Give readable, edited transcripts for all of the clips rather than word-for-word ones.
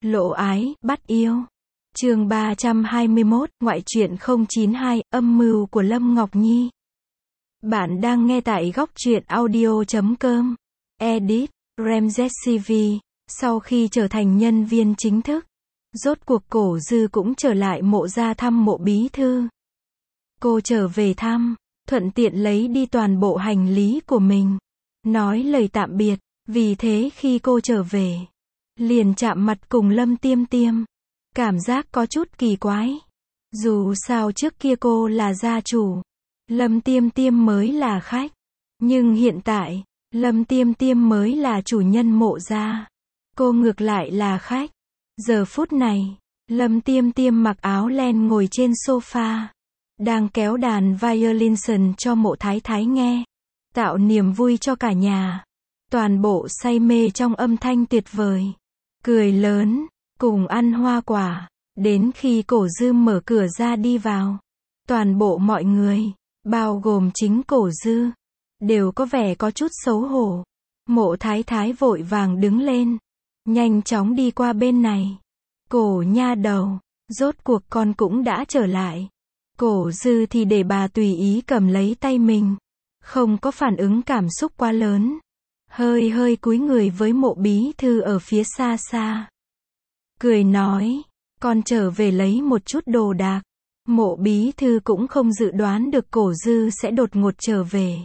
Lộ ái, bắt yêu. Chương 321, ngoại truyện 092, âm mưu của Lâm Ngọc Nhi. Bạn đang nghe tại góc truyện audio.com. Edit, Ramses CV. Sau khi trở thành nhân viên chính thức, rốt cuộc Cổ Dư cũng trở lại Mộ gia thăm Mộ bí thư. Cô trở về thăm, thuận tiện lấy đi toàn bộ hành lý của mình, nói lời tạm biệt. Vì thế khi cô trở về, liền chạm mặt cùng Lâm Tiêm Tiêm. Cảm giác có chút kỳ quái. Dù sao trước kia cô là gia chủ, Lâm Tiêm Tiêm mới là khách. Nhưng hiện tại, Lâm Tiêm Tiêm mới là chủ nhân Mộ gia. Cô ngược lại là khách. Giờ phút này, Lâm Tiêm Tiêm mặc áo len ngồi trên sofa, đang kéo đàn violin cho Mộ Thái Thái nghe, tạo niềm vui cho cả nhà. Toàn bộ say mê trong âm thanh tuyệt vời, cười lớn, cùng ăn hoa quả, đến khi Cổ Dư mở cửa ra đi vào. Toàn bộ mọi người, bao gồm chính Cổ Dư, đều có vẻ có chút xấu hổ. Mộ Thái Thái vội vàng đứng lên, nhanh chóng đi qua bên này. Cổ nha đầu, rốt cuộc con cũng đã trở lại. Cổ Dư thì để bà tùy ý cầm lấy tay mình, không có phản ứng cảm xúc quá lớn. Hơi cúi người với Mộ bí thư ở phía xa xa. Cười nói, con trở về lấy một chút đồ đạc. Mộ bí thư cũng không dự đoán được Cổ Dư sẽ đột ngột trở về.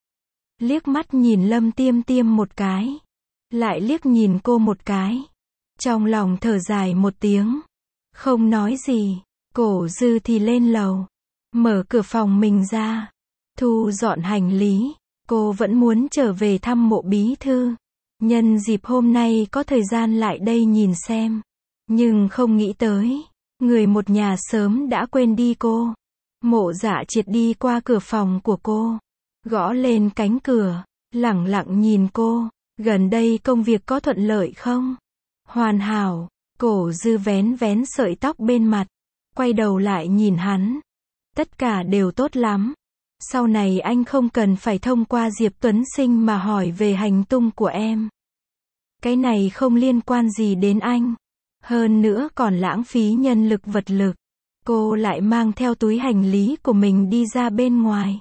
Liếc mắt nhìn Lâm Tiêm Tiêm một cái, lại liếc nhìn cô một cái. Trong lòng thở dài một tiếng, không nói gì. Cổ Dư thì lên lầu, mở cửa phòng mình ra, thu dọn hành lý. Cô vẫn muốn trở về thăm Mộ bí thư. Nhân dịp hôm nay có thời gian lại đây nhìn xem. Nhưng không nghĩ tới, người một nhà sớm đã quên đi cô. Mộ Dạ Triệt đi qua cửa phòng của cô, gõ lên cánh cửa, lẳng lặng nhìn cô. Gần đây công việc có thuận lợi không? Hoàn hảo. Cổ Dư vén sợi tóc bên mặt, quay đầu lại nhìn hắn. Tất cả đều tốt lắm. Sau này anh không cần phải thông qua Diệp Tuấn Sinh mà hỏi về hành tung của em. Cái này không liên quan gì đến anh. Hơn nữa còn lãng phí nhân lực vật lực. Cô lại mang theo túi hành lý của mình đi ra bên ngoài,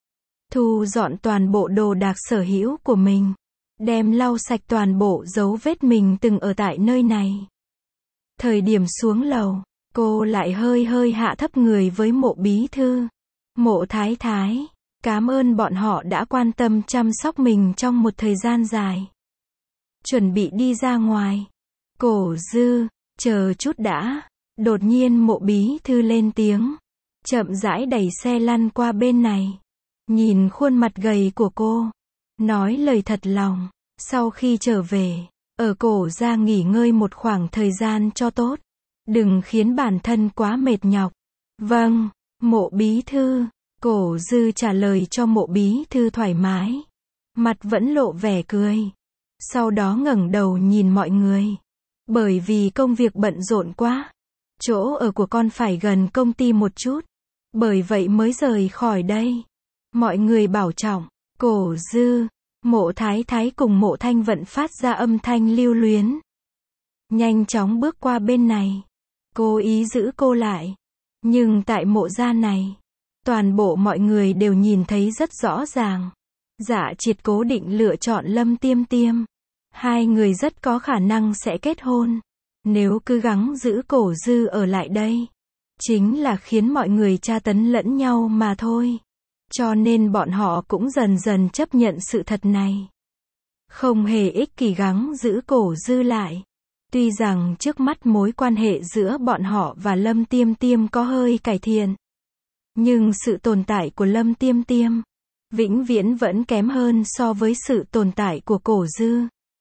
thu dọn toàn bộ đồ đạc sở hữu của mình, đem lau sạch toàn bộ dấu vết mình từng ở tại nơi này. Thời điểm xuống lầu, cô lại hơi hạ thấp người với Mộ bí thư. Mộ Thái Thái, cảm ơn bọn họ đã quan tâm chăm sóc mình trong một thời gian dài. Chuẩn bị đi ra ngoài. Cổ Dư, chờ chút đã. Đột nhiên Mộ bí thư lên tiếng, chậm rãi đẩy xe lăn qua bên này, nhìn khuôn mặt gầy của cô, nói lời thật lòng. Sau khi trở về, ở Cổ gia nghỉ ngơi một khoảng thời gian cho tốt, đừng khiến bản thân quá mệt nhọc. Vâng, Mộ bí thư. Cổ Dư trả lời cho Mộ bí thư thoải mái, mặt vẫn lộ vẻ cười. Sau đó ngẩng đầu nhìn mọi người. Bởi vì công việc bận rộn quá, chỗ ở của con phải gần công ty một chút, bởi vậy mới rời khỏi đây. Mọi người bảo trọng. Cổ Dư, Mộ Thái Thái cùng Mộ Thanh Vận phát ra âm thanh lưu luyến, nhanh chóng bước qua bên này, cố ý giữ cô lại. Nhưng tại Mộ gia này, toàn bộ mọi người đều nhìn thấy rất rõ ràng. Dạ Triệt cố định lựa chọn Lâm Tiêm Tiêm. Hai người rất có khả năng sẽ kết hôn. Nếu cứ gắng giữ Cổ Dư ở lại đây, chính là khiến mọi người tra tấn lẫn nhau mà thôi. Cho nên bọn họ cũng dần dần chấp nhận sự thật này, không hề ích kỷ gắng giữ Cổ Dư lại. Tuy rằng trước mắt mối quan hệ giữa bọn họ và Lâm Tiêm Tiêm có hơi cải thiện, nhưng sự tồn tại của Lâm Tiêm Tiêm vĩnh viễn vẫn kém hơn so với sự tồn tại của Cổ Dư.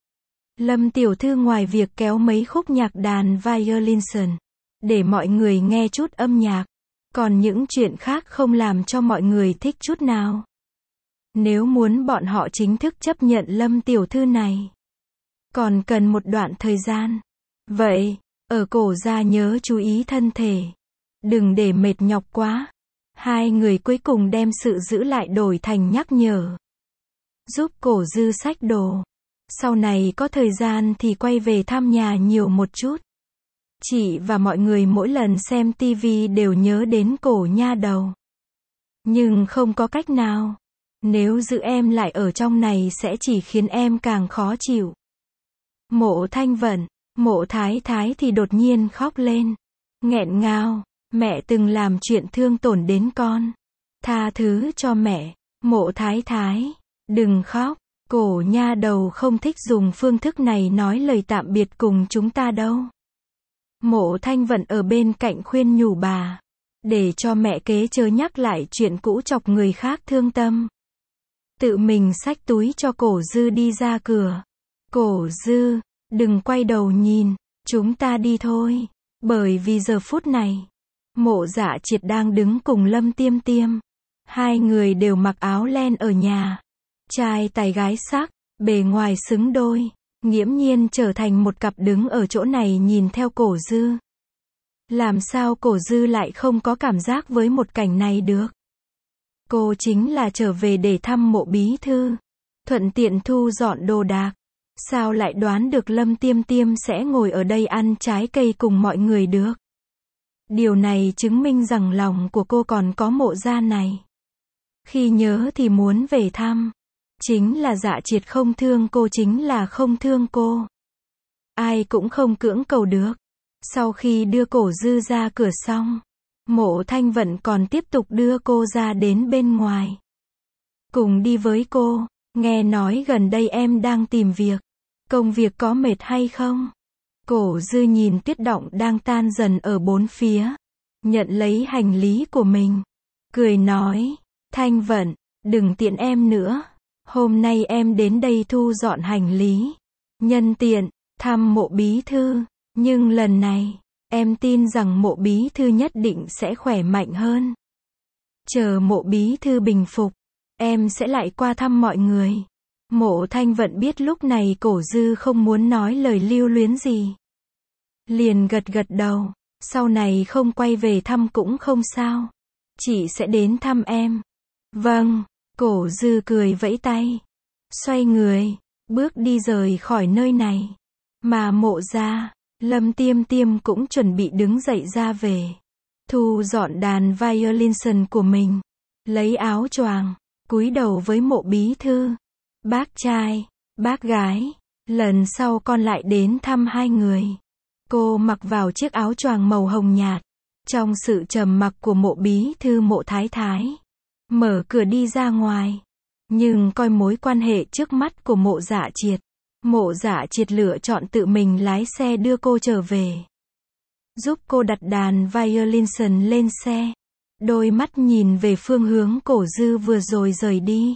Lâm tiểu thư ngoài việc kéo mấy khúc nhạc đàn violin để mọi người nghe chút âm nhạc, còn những chuyện khác không làm cho mọi người thích chút nào. Nếu muốn bọn họ chính thức chấp nhận Lâm tiểu thư này, còn cần một đoạn thời gian. Vậy, ở Cổ gia nhớ chú ý thân thể, đừng để mệt nhọc quá. Hai người cuối cùng đem sự giữ lại đổi thành nhắc nhở, giúp Cổ Dư xách đồ. Sau này có thời gian thì quay về thăm nhà nhiều một chút. Chị và mọi người mỗi lần xem tivi đều nhớ đến cổ nha đầu. Nhưng không có cách nào. Nếu giữ em lại ở trong này sẽ chỉ khiến em càng khó chịu. Mộ Thanh Vận, Mộ Thái Thái thì đột nhiên khóc lên. Nghẹn ngào, mẹ từng làm chuyện thương tổn đến con. Tha thứ cho mẹ. Mộ Thái Thái, đừng khóc. Cổ nha đầu không thích dùng phương thức này nói lời tạm biệt cùng chúng ta đâu. Mộ Thanh Vận ở bên cạnh khuyên nhủ bà. Để cho mẹ kế chớ nhắc lại chuyện cũ chọc người khác thương tâm. Tự mình xách túi cho Cổ Dư đi ra cửa. Cổ Dư, đừng quay đầu nhìn, chúng ta đi thôi. Bởi vì giờ phút này, Mộ Dạ Triệt đang đứng cùng Lâm Tiêm Tiêm. Hai người đều mặc áo len ở nhà. Trai tài gái sắc, bề ngoài xứng đôi. Nghiễm nhiên trở thành một cặp đứng ở chỗ này nhìn theo Cổ Dư. Làm sao Cổ Dư lại không có cảm giác với một cảnh này được? Cô chính là trở về để thăm Mộ bí thư, thuận tiện thu dọn đồ đạc. Sao lại đoán được Lâm Tiêm Tiêm sẽ ngồi ở đây ăn trái cây cùng mọi người được? Điều này chứng minh rằng lòng của cô còn có Mộ gia này. Khi nhớ thì muốn về thăm. Chính là Dạ Triệt không thương cô, chính là không thương cô. Ai cũng không cưỡng cầu được. Sau khi đưa Cổ Dư ra cửa xong, Mộ Thanh Vận còn tiếp tục đưa cô ra đến bên ngoài. Cùng đi với cô, nghe nói gần đây em đang tìm việc. Công việc có mệt hay không? Cổ Dư nhìn tuyết động đang tan dần ở bốn phía. Nhận lấy hành lý của mình. Cười nói, Thanh Vận, đừng tiện em nữa. Hôm nay em đến đây thu dọn hành lý. Nhân tiện, thăm Mộ bí thư. Nhưng lần này, em tin rằng Mộ bí thư nhất định sẽ khỏe mạnh hơn. Chờ Mộ bí thư bình phục, em sẽ lại qua thăm mọi người. Mộ Thanh Vận biết lúc này Cổ Dư không muốn nói lời lưu luyến gì. Liền gật gật đầu, sau này không quay về thăm cũng không sao. Chị sẽ đến thăm em. Vâng, Cổ Dư cười vẫy tay. Xoay người, bước đi rời khỏi nơi này. Mà Mộ gia, Lâm Tiêm Tiêm cũng chuẩn bị đứng dậy ra về. Thu dọn đàn violin của mình. Lấy áo choàng, cúi đầu với Mộ bí thư. Bác trai, bác gái, lần sau con lại đến thăm hai người. Cô mặc vào chiếc áo choàng màu hồng nhạt. Trong sự trầm mặc của Mộ bí thư Mộ Thái Thái. Mở cửa đi ra ngoài. Nhưng coi mối quan hệ trước mắt của Mộ Dạ Triệt. Mộ Dạ Triệt lựa chọn tự mình lái xe đưa cô trở về. Giúp cô đặt đàn violin lên xe. Đôi mắt nhìn về phương hướng Cổ Dư vừa rồi rời đi.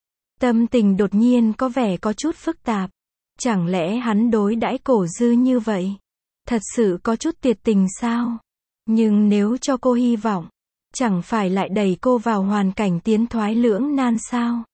Tâm tình đột nhiên có vẻ có chút phức tạp. Chẳng lẽ hắn đối đãi Cổ Dư như vậy? Thật sự có chút tuyệt tình sao? Nhưng nếu cho cô hy vọng, chẳng phải lại đẩy cô vào hoàn cảnh tiến thoái lưỡng nan sao?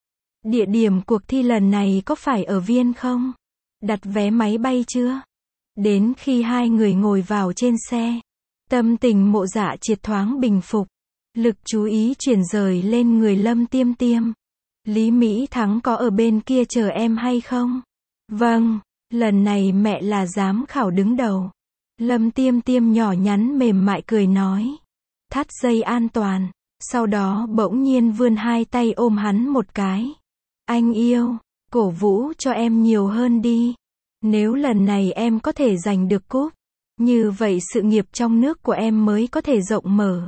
Địa điểm cuộc thi lần này có phải ở Viên không? Đặt vé máy bay chưa? Đến khi hai người ngồi vào trên xe, tâm tình Mộ Dạ Triệt thoáng bình phục. Lực chú ý chuyển rời lên người Lâm Tiêm Tiêm. Lý Mỹ Thắng có ở bên kia chờ em hay không? Vâng, lần này mẹ là giám khảo đứng đầu. Lâm Tiêm Tiêm nhỏ nhắn mềm mại cười nói. Thắt dây an toàn. Sau đó bỗng nhiên vươn hai tay ôm hắn một cái. Anh yêu, cổ vũ cho em nhiều hơn đi. Nếu lần này em có thể giành được cúp, như vậy sự nghiệp trong nước của em mới có thể rộng mở.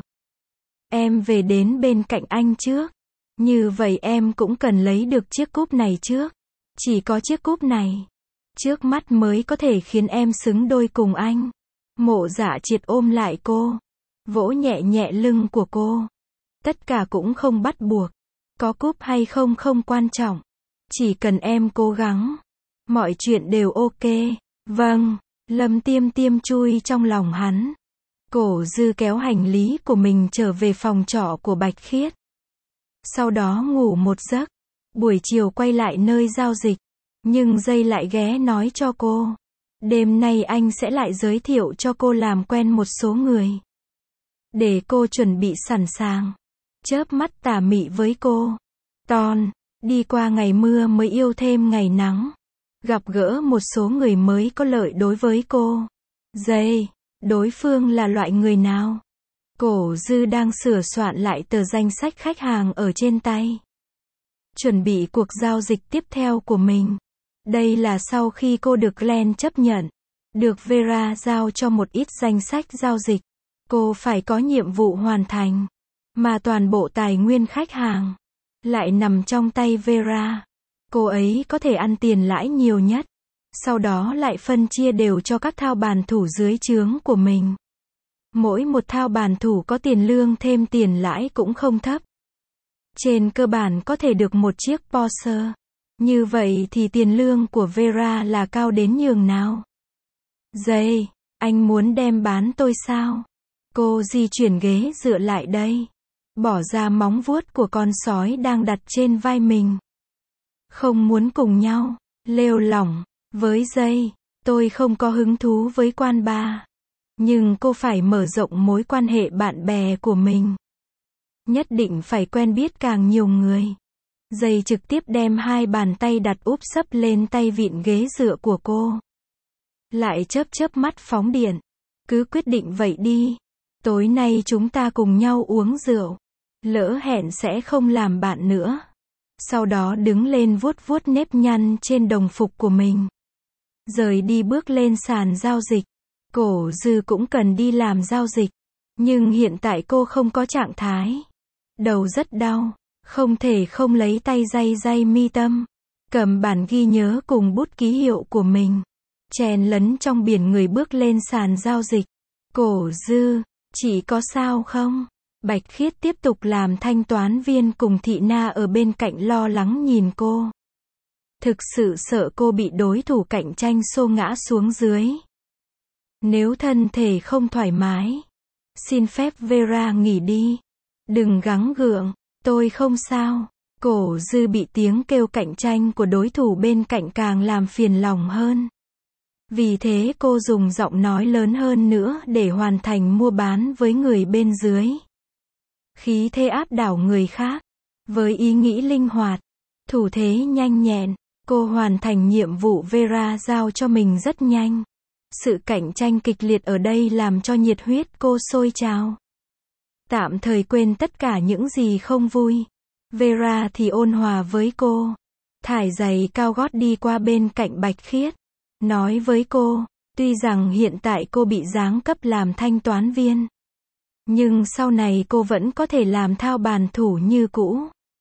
Em về đến bên cạnh anh trước. Như vậy em cũng cần lấy được chiếc cúp này trước. Chỉ có chiếc cúp này trước mắt mới có thể khiến em xứng đôi cùng anh. Mộ Dạ Triệt ôm lại cô, vỗ nhẹ nhẹ lưng của cô. Tất cả cũng không bắt buộc. Có cúp hay không không quan trọng. Chỉ cần em cố gắng, mọi chuyện đều ok. Vâng, Lâm Tiêm Tiêm chui trong lòng hắn. Cổ Dư kéo hành lý của mình trở về phòng trọ của Bạch Khiết. Sau đó ngủ một giấc. Buổi chiều quay lại nơi giao dịch. Nhưng Dây lại ghé nói cho cô. Đêm nay anh sẽ lại giới thiệu cho cô làm quen một số người. Để cô chuẩn bị sẵn sàng. Chớp mắt tà mị với cô. Ton, đi qua ngày mưa mới yêu thêm ngày nắng. Gặp gỡ một số người mới có lợi đối với cô. Dây, đối phương là loại người nào? Cổ Dư đang sửa soạn lại tờ danh sách khách hàng ở trên tay. Chuẩn bị cuộc giao dịch tiếp theo của mình. Đây là sau khi cô được Glenn chấp nhận. Được Vera giao cho một ít danh sách giao dịch. Cô phải có nhiệm vụ hoàn thành. Mà toàn bộ tài nguyên khách hàng lại nằm trong tay Vera. Cô ấy có thể ăn tiền lãi nhiều nhất. Sau đó lại phân chia đều cho các thao bàn thủ dưới trướng của mình. Mỗi một thao bàn thủ có tiền lương thêm tiền lãi cũng không thấp. Trên cơ bản có thể được một chiếc Porsche. Như vậy thì tiền lương của Vera là cao đến nhường nào? Dây, anh muốn đem bán tôi sao? Cô di chuyển ghế dựa lại đây. Bỏ ra móng vuốt của con sói đang đặt trên vai mình. Không muốn cùng nhau, lêu lỏng, với Dây, tôi không có hứng thú với quan ba. Nhưng cô phải mở rộng mối quan hệ bạn bè của mình. Nhất định phải quen biết càng nhiều người. Dây trực tiếp đem hai bàn tay đặt úp sấp lên tay vịn ghế dựa của cô. Lại chớp mắt phóng điện. Cứ quyết định vậy đi. Tối nay chúng ta cùng nhau uống rượu. Lỡ hẹn sẽ không làm bạn nữa. Sau đó đứng lên vuốt vuốt nếp nhăn trên đồng phục của mình. Rời đi bước lên sàn giao dịch. Cổ Dư cũng cần đi làm giao dịch. Nhưng hiện tại cô không có trạng thái. Đầu rất đau. Không thể không lấy tay day mi tâm. Cầm bản ghi nhớ cùng bút ký hiệu của mình. Chèn lấn trong biển người bước lên sàn giao dịch. Cổ Dư, chị có sao không? Bạch Khiết tiếp tục làm thanh toán viên cùng Thị Na ở bên cạnh lo lắng nhìn cô. Thực sự sợ cô bị đối thủ cạnh tranh xô ngã xuống dưới. Nếu thân thể không thoải mái, xin phép Vera nghỉ đi. Đừng gắng gượng, tôi không sao. Cổ Dư bị tiếng kêu cạnh tranh của đối thủ bên cạnh càng làm phiền lòng hơn. Vì thế cô dùng giọng nói lớn hơn nữa để hoàn thành mua bán với người bên dưới. Khí thế áp đảo người khác. Với ý nghĩ linh hoạt, thủ thế nhanh nhẹn, cô hoàn thành nhiệm vụ Vera giao cho mình rất nhanh. Sự cạnh tranh kịch liệt ở đây làm cho nhiệt huyết cô sôi trào. Tạm thời quên tất cả những gì không vui. Vera thì ôn hòa với cô. Thải giày cao gót đi qua bên cạnh Bạch Khiết. Nói với cô, tuy rằng hiện tại cô bị giáng cấp làm thanh toán viên. Nhưng sau này cô vẫn có thể làm thao bàn thủ như cũ.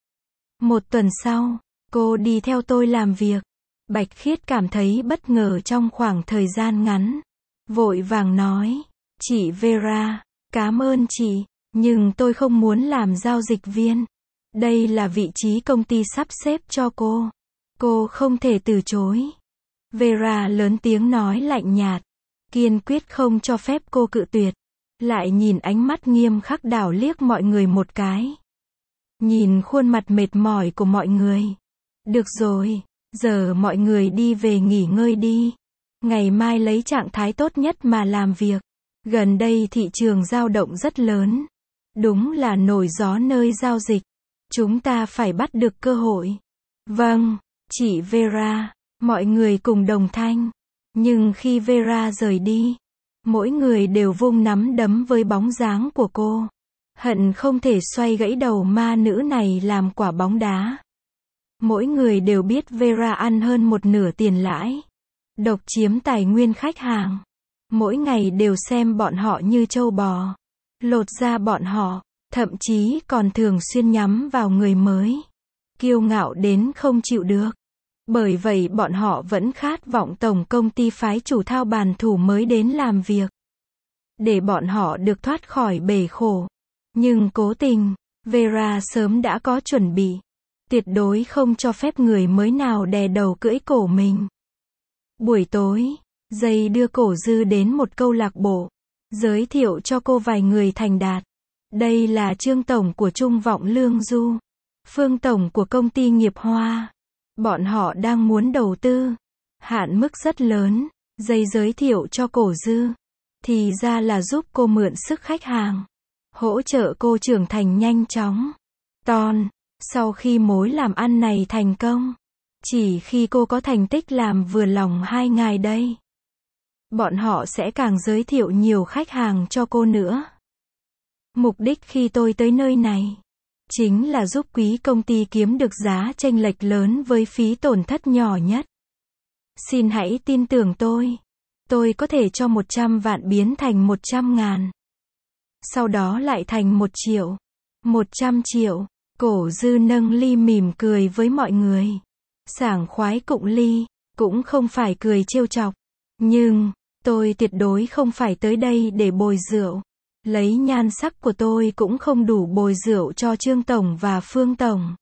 Một tuần sau, cô đi theo tôi làm việc. Bạch Khiết cảm thấy bất ngờ trong khoảng thời gian ngắn. Vội vàng nói, chị Vera, cảm ơn chị, nhưng tôi không muốn làm giao dịch viên. Đây là vị trí công ty sắp xếp cho cô. Cô không thể từ chối. Vera lớn tiếng nói lạnh nhạt, kiên quyết không cho phép cô cự tuyệt. Lại nhìn ánh mắt nghiêm khắc đảo liếc mọi người một cái. Nhìn khuôn mặt mệt mỏi của mọi người. Được rồi, giờ mọi người đi về nghỉ ngơi đi. Ngày mai lấy trạng thái tốt nhất mà làm việc. Gần đây thị trường dao động rất lớn. Đúng là nổi gió nơi giao dịch. Chúng ta phải bắt được cơ hội. Vâng, chị Vera. Mọi người cùng đồng thanh. Nhưng khi Vera rời đi, mỗi người đều vung nắm đấm với bóng dáng của cô. Hận không thể xoay gãy đầu ma nữ này làm quả bóng đá. Mỗi người đều biết Vera ăn hơn một nửa tiền lãi. Độc chiếm tài nguyên khách hàng. Mỗi ngày đều xem bọn họ như trâu bò. Lột da bọn họ, thậm chí còn thường xuyên nhắm vào người mới. Kiêu ngạo đến không chịu được. Bởi vậy bọn họ vẫn khát vọng tổng công ty phái chủ thao bàn thủ mới đến làm việc. Để bọn họ được thoát khỏi bể khổ. Nhưng cố tình, Vera sớm đã có chuẩn bị. Tuyệt đối không cho phép người mới nào đè đầu cưỡi cổ mình. Buổi tối, Dây đưa Cổ Dư đến một câu lạc bộ. Giới thiệu cho cô vài người thành đạt. Đây là Trương Tổng của Trung Vọng Lương Du. Phương Tổng của công ty Nghiệp Hoa. Bọn họ đang muốn đầu tư. Hạn mức rất lớn. Dây giới thiệu cho Cổ Dư. Thì ra là giúp cô mượn sức khách hàng. Hỗ trợ cô trưởng thành nhanh chóng. Sau khi mối làm ăn này thành công. Chỉ khi cô có thành tích làm vừa lòng hai ngài đây. bọn họ sẽ càng giới thiệu nhiều khách hàng cho cô nữa. Mục đích khi tôi tới nơi này chính là giúp quý công ty kiếm được giá chênh lệch lớn với phí tổn thất nhỏ nhất. Xin hãy tin tưởng tôi có thể cho 100 vạn biến thành 100.000. Sau đó lại thành 1 triệu, 100 triệu. Cổ Dư nâng ly mỉm cười với mọi người. Sảng khoái cụng ly, cũng không phải cười trêu chọc. Nhưng, tôi tuyệt đối không phải tới đây để bồi rượu. Lấy nhan sắc của tôi cũng không đủ bồi rượu cho Trương Tổng và Phương Tổng.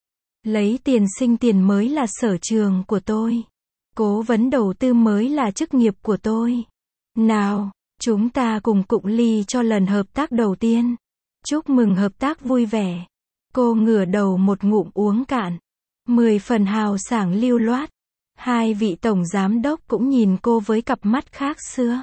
Lấy tiền sinh tiền mới là sở trường của tôi. Cố vấn đầu tư mới là chức nghiệp của tôi. Nào, chúng ta cùng cụng ly cho lần hợp tác đầu tiên. Chúc mừng hợp tác vui vẻ. Cô ngửa đầu một ngụm uống cạn. 10 phần hào sảng lưu loát. Hai vị tổng giám đốc cũng nhìn cô với cặp mắt khác xưa.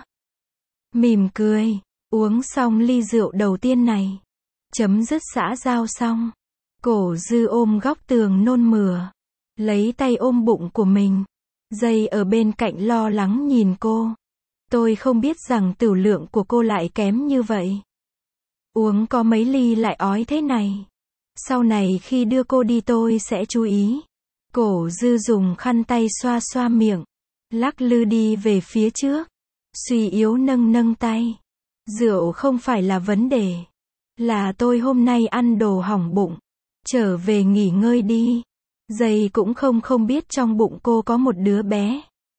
Mỉm cười, uống xong ly rượu đầu tiên này. Chấm dứt xã giao xong. Cổ Dư ôm góc tường nôn mửa. Lấy tay ôm bụng của mình. Dây ở bên cạnh lo lắng nhìn cô. Tôi không biết rằng tửu lượng của cô lại kém như vậy. Uống có mấy ly lại ói thế này. Sau này khi đưa cô đi tôi sẽ chú ý. Cổ Dư dùng khăn tay xoa xoa miệng. Lắc lư đi về phía trước. Suy yếu nâng nâng tay. Rượu không phải là vấn đề. Là tôi hôm nay ăn đồ hỏng bụng. Trở về nghỉ ngơi đi. Dây cũng không biết trong bụng cô có một đứa bé.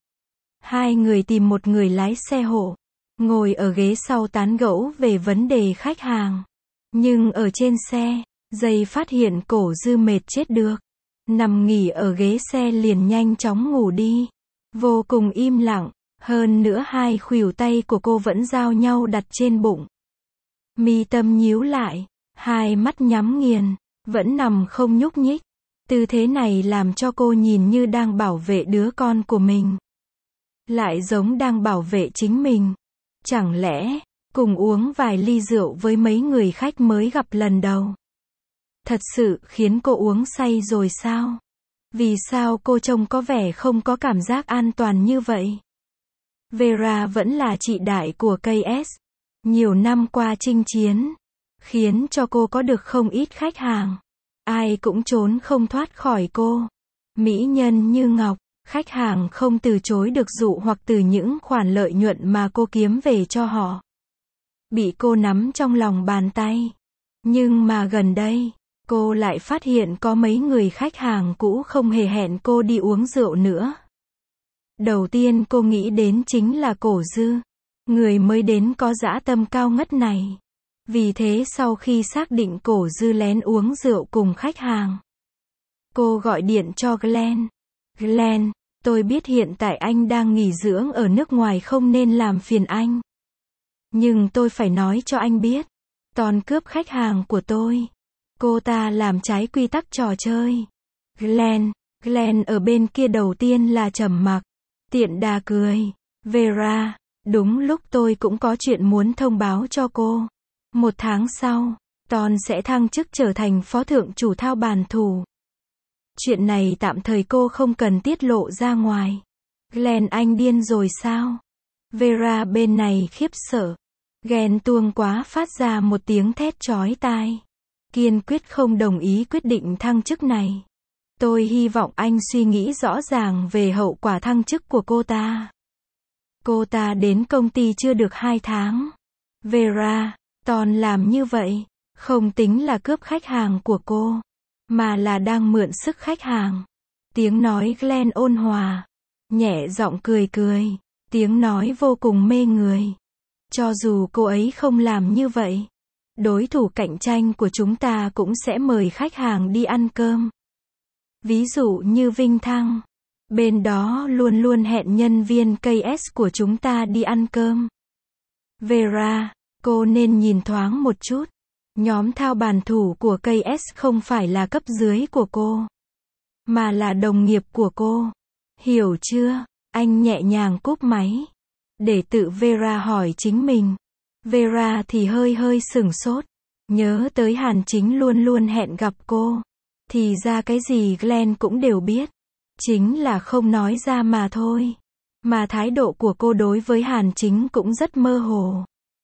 Hai người tìm một người lái xe hộ. Ngồi ở ghế sau tán gẫu về vấn đề khách hàng. Nhưng ở trên xe, Dây phát hiện Cổ Dư mệt chết được. Nằm nghỉ ở ghế xe liền nhanh chóng ngủ đi. Vô cùng im lặng. Hơn nữa hai khuỷu tay của cô vẫn giao nhau đặt trên bụng. Mi tâm nhíu lại. Hai mắt nhắm nghiền. Vẫn nằm không nhúc nhích. Tư thế này làm cho cô nhìn như đang bảo vệ đứa con của mình. Lại giống đang bảo vệ chính mình. Chẳng lẽ, cùng uống vài ly rượu với mấy người khách mới gặp lần đầu. Thật sự khiến cô uống say rồi sao? Vì sao cô trông có vẻ không có cảm giác an toàn như vậy? Vera vẫn là chị đại của KS. Nhiều năm qua chinh chiến, khiến cho cô có được không ít khách hàng. Ai cũng trốn không thoát khỏi cô. Mỹ nhân như ngọc, khách hàng không từ chối được dụ hoặc từ những khoản lợi nhuận mà cô kiếm về cho họ. Bị cô nắm trong lòng bàn tay. Nhưng mà gần đây, cô lại phát hiện có mấy người khách hàng cũ không hề hẹn cô đi uống rượu nữa. Đầu tiên cô nghĩ đến chính là Cổ Dư. Người mới đến có dã tâm cao ngất này. Vì thế sau khi xác định Cổ Dư lén uống rượu cùng khách hàng, cô gọi điện cho Glenn. Glenn, tôi biết hiện tại anh đang nghỉ dưỡng ở nước ngoài không nên làm phiền anh. Nhưng tôi phải nói cho anh biết. Toàn cướp khách hàng của tôi. Cô ta làm trái quy tắc trò chơi. Glenn ở bên kia đầu tiên là trầm mặc. Tiện đà cười. Vera, đúng lúc tôi cũng có chuyện muốn thông báo cho cô. 1 tháng sau, Ton sẽ thăng chức trở thành phó thượng chủ thao bàn thủ. Chuyện này tạm thời cô không cần tiết lộ ra ngoài. Glenn anh điên rồi sao? Vera bên này khiếp sợ. Ghen tuông quá phát ra một tiếng thét chói tai. Kiên quyết không đồng ý quyết định thăng chức này. Tôi hy vọng anh suy nghĩ rõ ràng về hậu quả thăng chức của cô ta. Cô ta đến công ty chưa được 2 tháng. Vera, Ton làm như vậy, không tính là cướp khách hàng của cô, mà là đang mượn sức khách hàng. Tiếng nói Glenn ôn hòa, nhẹ giọng cười cười, tiếng nói vô cùng mê người. Cho dù cô ấy không làm như vậy, đối thủ cạnh tranh của chúng ta cũng sẽ mời khách hàng đi ăn cơm. Ví dụ như Vinh Thăng, bên đó luôn luôn hẹn nhân viên KS của chúng ta đi ăn cơm. Vera, cô nên nhìn thoáng một chút. Nhóm thao bàn thủ của KS không phải là cấp dưới của cô, mà là đồng nghiệp của cô. Hiểu chưa? Anh nhẹ nhàng cúp máy, để tự Vera hỏi chính mình. Vera thì hơi sửng sốt. Nhớ tới Hàn Chính luôn luôn hẹn gặp cô. Thì ra cái gì Glenn cũng đều biết. Chính là không nói ra mà thôi. Mà thái độ của cô đối với Hàn Chính cũng rất mơ hồ.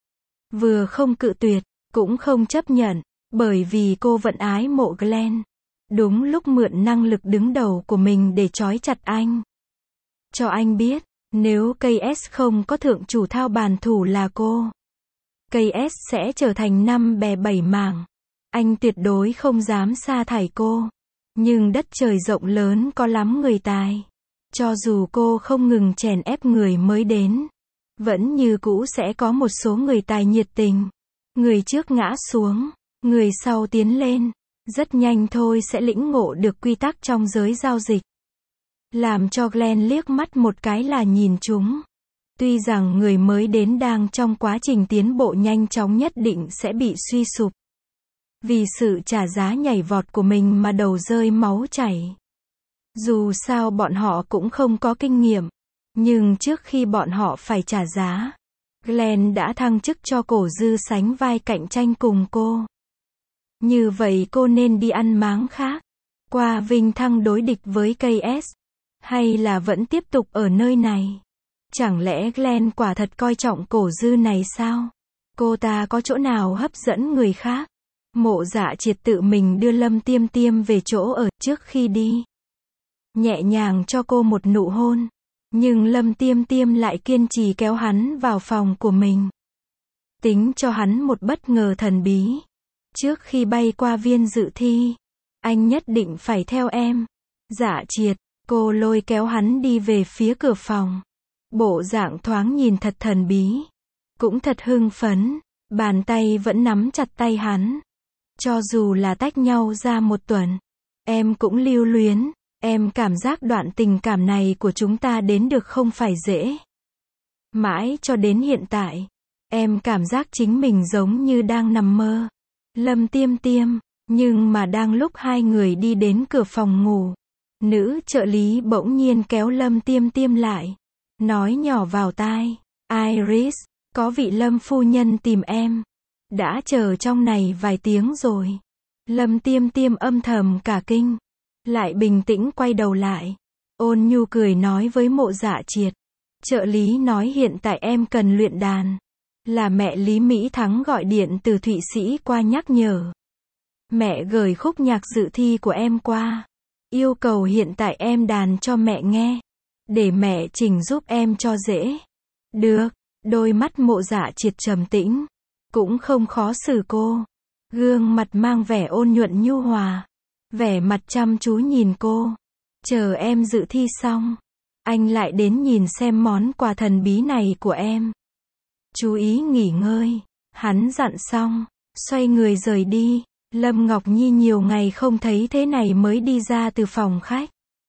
Vừa không cự tuyệt, cũng không chấp nhận, bởi vì cô vẫn ái mộ Glenn. Đúng lúc mượn năng lực đứng đầu của mình để trói chặt anh. Cho anh biết, nếu KS không có thượng chủ thao bàn thủ là cô, KS sẽ trở thành 5 bè 7 mảng. Anh tuyệt đối không dám sa thải cô. Nhưng đất trời rộng lớn có lắm người tài. Cho dù cô không ngừng chèn ép người mới đến, vẫn như cũ sẽ có một số người tài nhiệt tình. Người trước ngã xuống, người sau tiến lên. Rất nhanh thôi sẽ lĩnh ngộ được quy tắc trong giới giao dịch. Làm cho Glenn liếc mắt một cái là nhìn chúng. Tuy rằng người mới đến đang trong quá trình tiến bộ nhanh chóng nhất định sẽ bị suy sụp. Vì sự trả giá nhảy vọt của mình mà đầu rơi máu chảy. Dù sao bọn họ cũng không có kinh nghiệm. Nhưng trước khi bọn họ phải trả giá, Glenn đã thăng chức cho Cổ Dư sánh vai cạnh tranh cùng cô. Như vậy cô nên đi ăn máng khác. Qua vinh thăng đối địch với KS. Hay là vẫn tiếp tục ở nơi này? Chẳng lẽ Glenn quả thật coi trọng Cổ Dư này sao? Cô ta có chỗ nào hấp dẫn người khác? Mộ Dạ Triệt tự mình đưa Lâm Tiêm Tiêm về chỗ ở trước khi đi. Nhẹ nhàng cho cô một nụ hôn. Nhưng Lâm Tiêm Tiêm lại kiên trì kéo hắn vào phòng của mình. Tính cho hắn một bất ngờ thần bí. Trước khi bay qua viên dự thi, anh nhất định phải theo em. Dạ Triệt, cô lôi kéo hắn đi về phía cửa phòng. Bộ dạng thoáng nhìn thật thần bí. Cũng thật hưng phấn, bàn tay vẫn nắm chặt tay hắn. Cho dù là tách nhau ra một tuần, em cũng lưu luyến. Em cảm giác đoạn tình cảm này của chúng ta đến được không phải dễ. Mãi cho đến hiện tại, em cảm giác chính mình giống như đang nằm mơ. Lâm Tiêm Tiêm, nhưng mà đang lúc hai người đi đến cửa phòng ngủ, nữ trợ lý bỗng nhiên kéo Lâm Tiêm Tiêm lại, nói nhỏ vào tai, Iris, có vị Lâm phu nhân tìm em. Đã chờ trong này vài tiếng rồi. Lâm Tiêm Tiêm âm thầm cả kinh. Lại bình tĩnh quay đầu lại. Ôn nhu cười nói với Mộ Dạ Triệt. Trợ lý nói hiện tại em cần luyện đàn. Là mẹ Lý Mỹ Thắng gọi điện từ Thụy Sĩ qua nhắc nhở. Mẹ gửi khúc nhạc dự thi của em qua. Yêu cầu hiện tại em đàn cho mẹ nghe. Để mẹ chỉnh giúp em cho dễ. Được. Đôi mắt Mộ Dạ Triệt trầm tĩnh. Cũng không khó xử cô. Gương mặt mang vẻ ôn nhuận nhu hòa. Vẻ mặt chăm chú nhìn cô. Chờ em dự thi xong, anh lại đến nhìn xem món quà thần bí này của em. Chú ý nghỉ ngơi. Hắn dặn xong, xoay người rời đi. Lâm Ngọc Nhi nhiều ngày không thấy thế này mới đi ra từ phòng khách.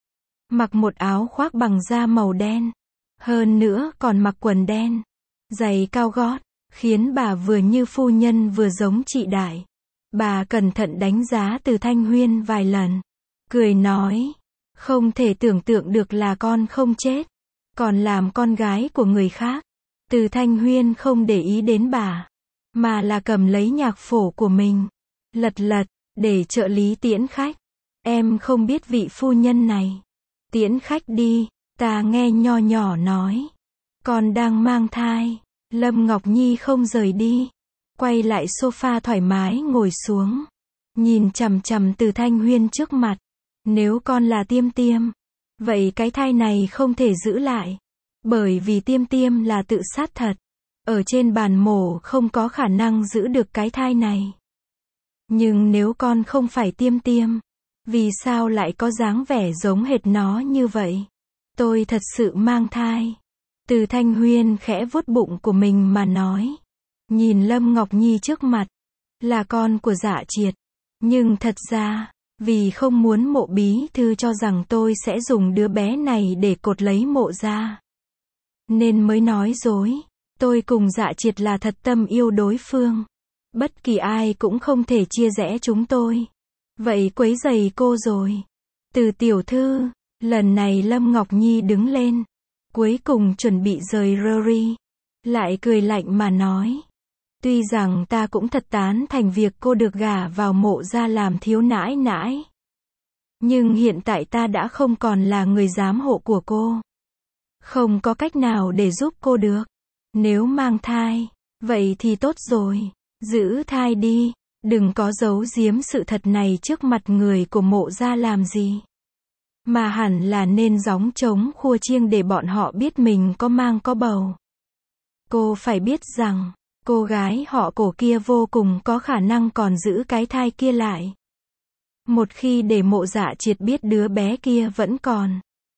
Mặc một áo khoác bằng da màu đen. Hơn nữa còn mặc quần đen. Giày cao gót, khiến bà vừa như phu nhân vừa giống chị Đại. Bà cẩn thận đánh giá Từ Thanh Huyên vài lần. Cười nói, không thể tưởng tượng được là con không chết. Còn làm con gái của người khác. Từ Thanh Huyên không để ý đến bà. Mà là cầm lấy nhạc phổ của mình. Lật lật, để trợ lý tiễn khách. Em không biết vị phu nhân này. Tiễn khách đi, ta nghe nho nhỏ nói. Con đang mang thai. Lâm Ngọc Nhi không rời đi. Quay lại sofa thoải mái ngồi xuống. Nhìn chằm chằm Từ Thanh Huyên trước mặt. Nếu con là Tiêm Tiêm, vậy cái thai này không thể giữ lại. Bởi vì Tiêm Tiêm là tự sát thật. Ở trên bàn mổ không có khả năng giữ được cái thai này. Nhưng nếu con không phải Tiêm Tiêm, vì sao lại có dáng vẻ giống hệt nó như vậy? Tôi thật sự mang thai. Từ Thanh Huyên khẽ vuốt bụng của mình mà nói. Nhìn Lâm Ngọc Nhi trước mặt, là con của Dạ Triệt. Nhưng thật ra, vì không muốn Mộ bí thư cho rằng tôi sẽ dùng đứa bé này để cột lấy Mộ ra, nên mới nói dối. Tôi cùng Dạ Triệt là thật tâm yêu đối phương. Bất kỳ ai cũng không thể chia rẽ chúng tôi. Vậy quấy rầy cô rồi. Từ tiểu thư, lần này Lâm Ngọc Nhi đứng lên. Cuối cùng chuẩn bị rời Rory. Lại cười lạnh mà nói. Tuy rằng ta cũng thật tán thành việc cô được gả vào Mộ ra làm thiếu nãi nãi. Nhưng hiện tại ta đã không còn là người giám hộ của cô. Không có cách nào để giúp cô được. Nếu mang thai, vậy thì tốt rồi. Giữ thai đi. Đừng có giấu giếm sự thật này trước mặt người của Mộ gia làm gì. Mà hẳn là nên gióng trống khua chiêng để bọn họ biết mình có mang có bầu. Cô phải biết rằng, cô gái họ Cổ kia vô cùng có khả năng còn giữ cái thai kia lại. Một khi để Mộ Dạ Triệt biết đứa bé kia vẫn còn.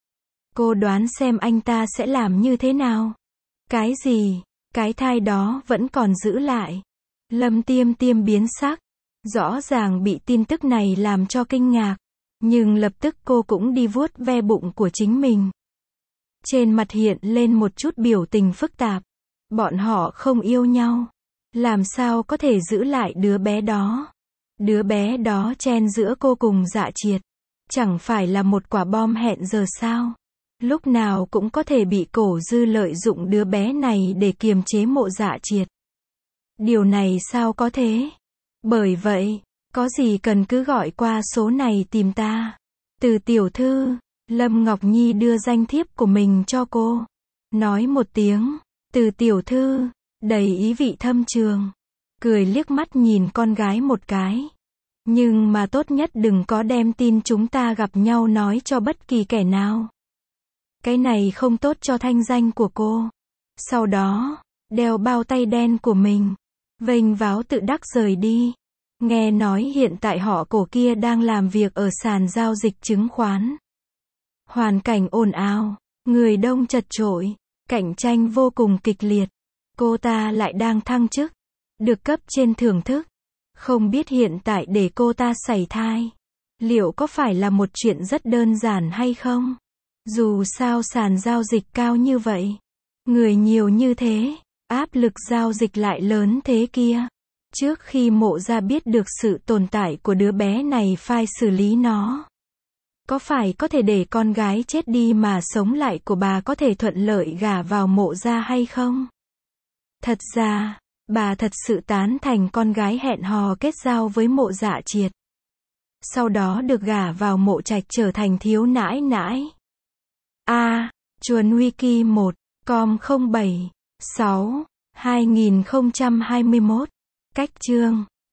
Cô đoán xem anh ta sẽ làm như thế nào? Cái gì? Cái thai đó vẫn còn giữ lại. Lâm Tiêm Tiêm biến sắc. Rõ ràng bị tin tức này làm cho kinh ngạc. Nhưng lập tức cô cũng đi vuốt ve bụng của chính mình. Trên mặt hiện lên một chút biểu tình phức tạp. Bọn họ không yêu nhau. Làm sao có thể giữ lại đứa bé đó? Đứa bé đó chen giữa cô cùng Dạ Triệt. Chẳng phải là một quả bom hẹn giờ sao? Lúc nào cũng có thể bị Cổ Dư lợi dụng đứa bé này để kiềm chế Mộ Dạ Triệt. Điều này sao có thế? Bởi vậy, có gì cần cứ gọi qua số này tìm ta. Từ tiểu thư, Lâm Ngọc Nhi đưa danh thiếp của mình cho cô. Nói một tiếng, Từ tiểu thư, đầy ý vị thâm trường. Cười liếc mắt nhìn con gái một cái. Nhưng mà tốt nhất đừng có đem tin chúng ta gặp nhau nói cho bất kỳ kẻ nào. Cái này không tốt cho thanh danh của cô. Sau đó, đeo bao tay đen của mình. Vênh váo tự đắc rời đi. Nghe nói hiện tại họ Cổ kia đang làm việc ở sàn giao dịch chứng khoán. Hoàn cảnh ồn ào, người đông chật chội, cạnh tranh vô cùng kịch liệt. Cô ta lại đang thăng chức, được cấp trên thưởng thức. Không biết hiện tại để cô ta sảy thai, liệu có phải là một chuyện rất đơn giản hay không? Dù sao sàn giao dịch cao như vậy, người nhiều như thế, áp lực giao dịch lại lớn thế kia. Trước khi Mộ gia biết được sự tồn tại của đứa bé này phải xử lý nó. Có phải có thể để con gái chết đi mà sống lại của bà có thể thuận lợi gả vào Mộ gia hay không? Thật ra, bà thật sự tán thành con gái hẹn hò kết giao với Mộ Dạ Triệt. Sau đó được gả vào Mộ Trạch trở thành thiếu nãi nãi. Chuồn Wiki 1.com07/6/2021. Cách chương